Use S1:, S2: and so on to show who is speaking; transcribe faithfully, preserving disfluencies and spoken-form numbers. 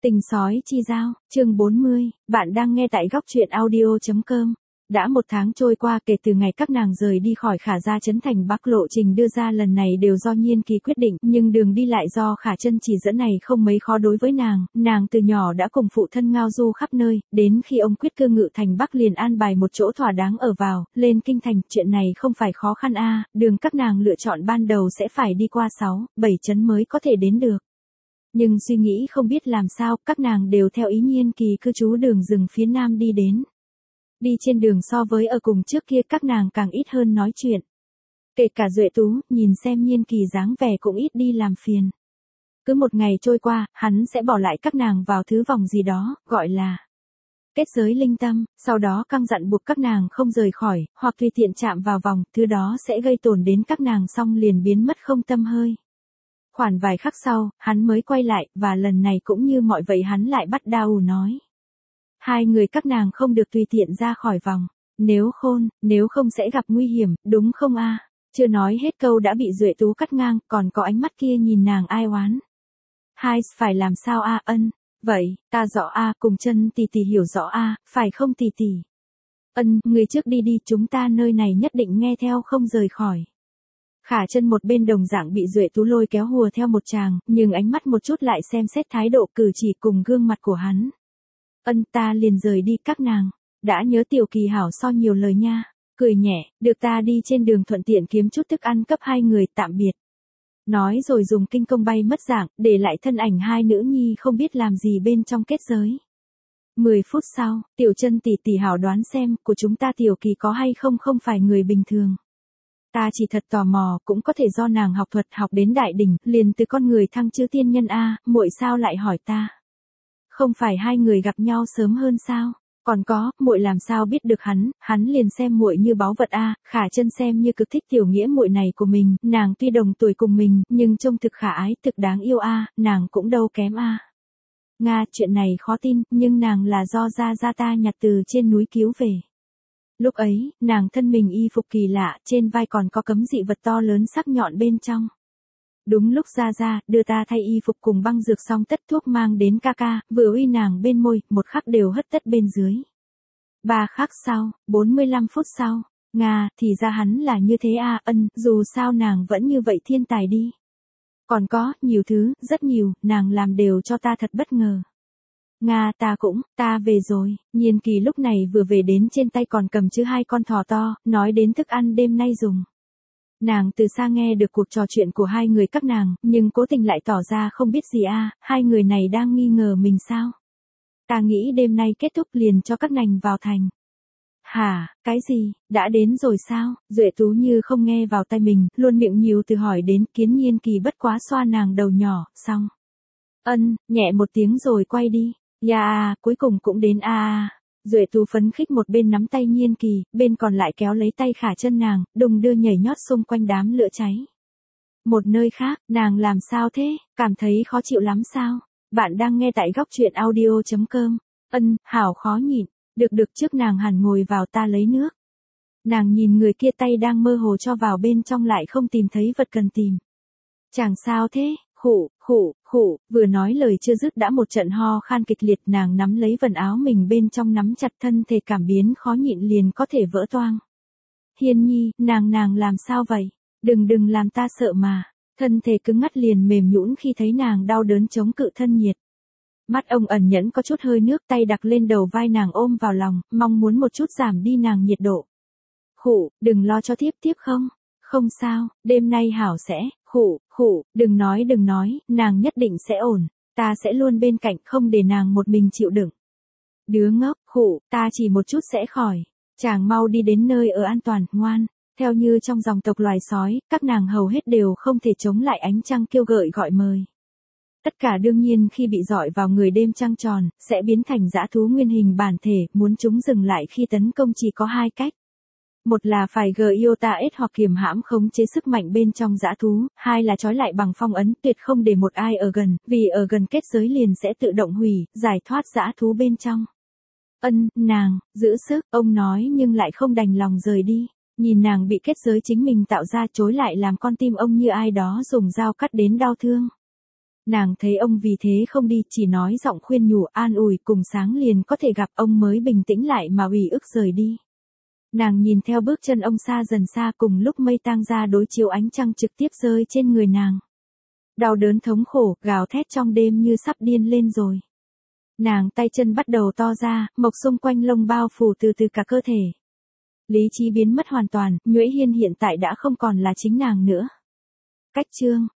S1: Tình sói chi giao, chương bốn mươi, bạn đang nghe tại góc truyện audio chấm com. Đã một tháng trôi qua kể từ ngày các nàng rời đi khỏi Khả Gia Trấn thành Bắc, lộ trình đưa ra lần này đều do Nhiên Kỳ quyết định, nhưng đường đi lại do Khả Chân chỉ dẫn này không mấy khó đối với nàng, nàng từ nhỏ đã cùng phụ thân ngao du khắp nơi, đến khi ông quyết cư ngự thành Bắc liền an bài một chỗ thỏa đáng ở vào, lên kinh thành, chuyện này không phải khó khăn a, đường các nàng lựa chọn ban đầu sẽ phải đi qua sáu, bảy trấn mới có thể đến được. Nhưng suy nghĩ không biết làm sao, các nàng đều theo ý Nhiên Kỳ cư trú đường rừng phía nam đi đến. Đi trên đường so với ở cùng trước kia các nàng càng ít hơn nói chuyện. Kể cả Duệ Tú, nhìn xem Nhiên Kỳ dáng vẻ cũng ít đi làm phiền. Cứ một ngày trôi qua, hắn sẽ bỏ lại các nàng vào thứ vòng gì đó, gọi là kết giới linh tâm, sau đó căng dặn buộc các nàng không rời khỏi, hoặc tùy tiện chạm vào vòng, thứ đó sẽ gây tổn đến các nàng xong liền biến mất không tâm hơi. Khoảng vài khắc sau, hắn mới quay lại, và lần này cũng như mọi vậy hắn lại bắt đầu nói. Hai người các nàng không được tùy tiện ra khỏi vòng, nếu khôn, nếu không sẽ gặp nguy hiểm, đúng không a? Chưa nói hết câu đã bị Duệ Tú cắt ngang, còn có ánh mắt kia nhìn nàng ai oán. Hai, phải làm sao a? Ân, vậy, ta rõ a, cùng Chân tỷ tỷ hiểu rõ a, phải không tỷ tỷ? Ân, người trước đi đi, chúng ta nơi này nhất định nghe theo không rời khỏi. Khả Chân một bên đồng dạng bị Duệ Tú lôi kéo hùa theo một chàng, nhưng ánh mắt một chút lại xem xét thái độ cử chỉ cùng gương mặt của hắn. Ân, ta liền rời đi các nàng, đã nhớ Tiểu Kỳ hảo so nhiều lời nha, cười nhẹ, được ta đi trên đường thuận tiện kiếm chút thức ăn cấp hai người, tạm biệt. Nói rồi dùng kinh công bay mất dạng, để lại thân ảnh hai nữ nhi không biết làm gì bên trong kết giới. Mười phút sau, Tiểu Chân tỷ tỷ hảo đoán xem, của chúng ta Tiểu Kỳ có hay không không phải người bình thường. Ta chỉ thật tò mò, cũng có thể do nàng học thuật học đến đại đỉnh, liền từ con người thăng chư tiên nhân a, muội sao lại hỏi ta? Không phải hai người gặp nhau sớm hơn sao? Còn có, muội làm sao biết được hắn, hắn liền xem muội như báu vật a, Khả Chân xem như cực thích tiểu nghĩa muội này của mình, nàng tuy đồng tuổi cùng mình, nhưng trông thực khả ái, thực đáng yêu a, nàng cũng đâu kém a. Nga, chuyện này khó tin, nhưng nàng là do gia gia ta nhặt từ trên núi cứu về. Lúc ấy, nàng thân mình y phục kỳ lạ, trên vai còn có cấm dị vật to lớn sắc nhọn bên trong. Đúng lúc ra ra, đưa ta thay y phục cùng băng dược xong tất thuốc mang đến ca ca, vừa uy nàng bên môi, một khắc đều hất tất bên dưới. Ba khắc sau, bốn mươi lăm phút sau, Nga, thì ra hắn là như thế a, ân, dù sao nàng vẫn như vậy thiên tài đi. Còn có, nhiều thứ, rất nhiều, nàng làm đều cho ta thật bất ngờ. Nga, ta cũng, ta về rồi, Nhiên Kỳ lúc này vừa về đến trên tay còn cầm chữ hai con thỏ to, nói đến thức ăn đêm nay dùng. Nàng từ xa nghe được cuộc trò chuyện của hai người các nàng, nhưng cố tình lại tỏ ra không biết gì a, hai người này đang nghi ngờ mình sao? Ta nghĩ đêm nay kết thúc liền cho các nàng vào thành. Hả, cái gì, đã đến rồi sao? Duệ Tú như không nghe vào tai mình, luôn miệng nhiều từ hỏi đến, Kiến Nhiên Kỳ bất quá xoa nàng đầu nhỏ, xong. Ân, nhẹ một tiếng rồi quay đi. Ya à, cuối cùng cũng đến a a. Duệ Tú phấn khích một bên nắm tay Nhiên Kỳ, bên còn lại kéo lấy tay Khả Chân nàng, đùng đưa nhảy nhót xung quanh đám lửa cháy. Một nơi khác, nàng làm sao thế, cảm thấy khó chịu lắm sao? Bạn đang nghe tại góc truyện audio chấm com. Ân, hảo khó nhịn, được được trước nàng hẳn ngồi vào ta lấy nước. Nàng nhìn người kia tay đang mơ hồ cho vào bên trong lại không tìm thấy vật cần tìm. Chẳng sao thế? Khụ, khụ, khụ, vừa nói lời chưa dứt đã một trận ho khan kịch liệt, nàng nắm lấy vần áo mình bên trong nắm chặt, thân thể cảm biến khó nhịn liền có thể vỡ toang. Hiên Nhi, nàng nàng làm sao vậy? Đừng đừng làm ta sợ mà. Thân thể cứng ngắt liền mềm nhũn khi thấy nàng đau đớn chống cự thân nhiệt. Mắt ông ẩn nhẫn có chút hơi nước, tay đặt lên đầu vai nàng ôm vào lòng, mong muốn một chút giảm đi nàng nhiệt độ. Khụ, đừng lo cho tiếp tiếp không? Không sao, đêm nay hảo sẽ. Khụ, khụ, đừng nói đừng nói, nàng nhất định sẽ ổn, ta sẽ luôn bên cạnh không để nàng một mình chịu đựng. Đứa ngốc, khụ, ta chỉ một chút sẽ khỏi, chàng mau đi đến nơi ở an toàn, ngoan. Theo như trong dòng tộc loài sói, các nàng hầu hết đều không thể chống lại ánh trăng kêu gợi gọi mời. Tất cả đương nhiên khi bị dọi vào người đêm trăng tròn, sẽ biến thành dã thú nguyên hình bản thể, muốn chúng dừng lại khi tấn công chỉ có hai cách. Một là phải Giota-S hoặc kiềm hãm khống chế sức mạnh bên trong dã thú, hai là trói lại bằng phong ấn, tuyệt không để một ai ở gần, vì ở gần kết giới liền sẽ tự động hủy, giải thoát dã thú bên trong. Ân, nàng, giữ sức, ông nói nhưng lại không đành lòng rời đi, nhìn nàng bị kết giới chính mình tạo ra chối lại làm con tim ông như ai đó dùng dao cắt đến đau thương. Nàng thấy ông vì thế không đi, chỉ nói giọng khuyên nhủ an ủi cùng sáng liền có thể gặp ông mới bình tĩnh lại mà ủy ức rời đi. Nàng nhìn theo bước chân ông xa dần xa, cùng lúc mây tang ra đối chiếu ánh trăng trực tiếp rơi trên người nàng. Đau đớn thống khổ, gào thét trong đêm như sắp điên lên rồi. Nàng tay chân bắt đầu to ra, mộc xung quanh lông bao phủ từ từ cả cơ thể. Lý trí biến mất hoàn toàn, Nhuệ Hiên hiện tại đã không còn là chính nàng nữa. Cách chương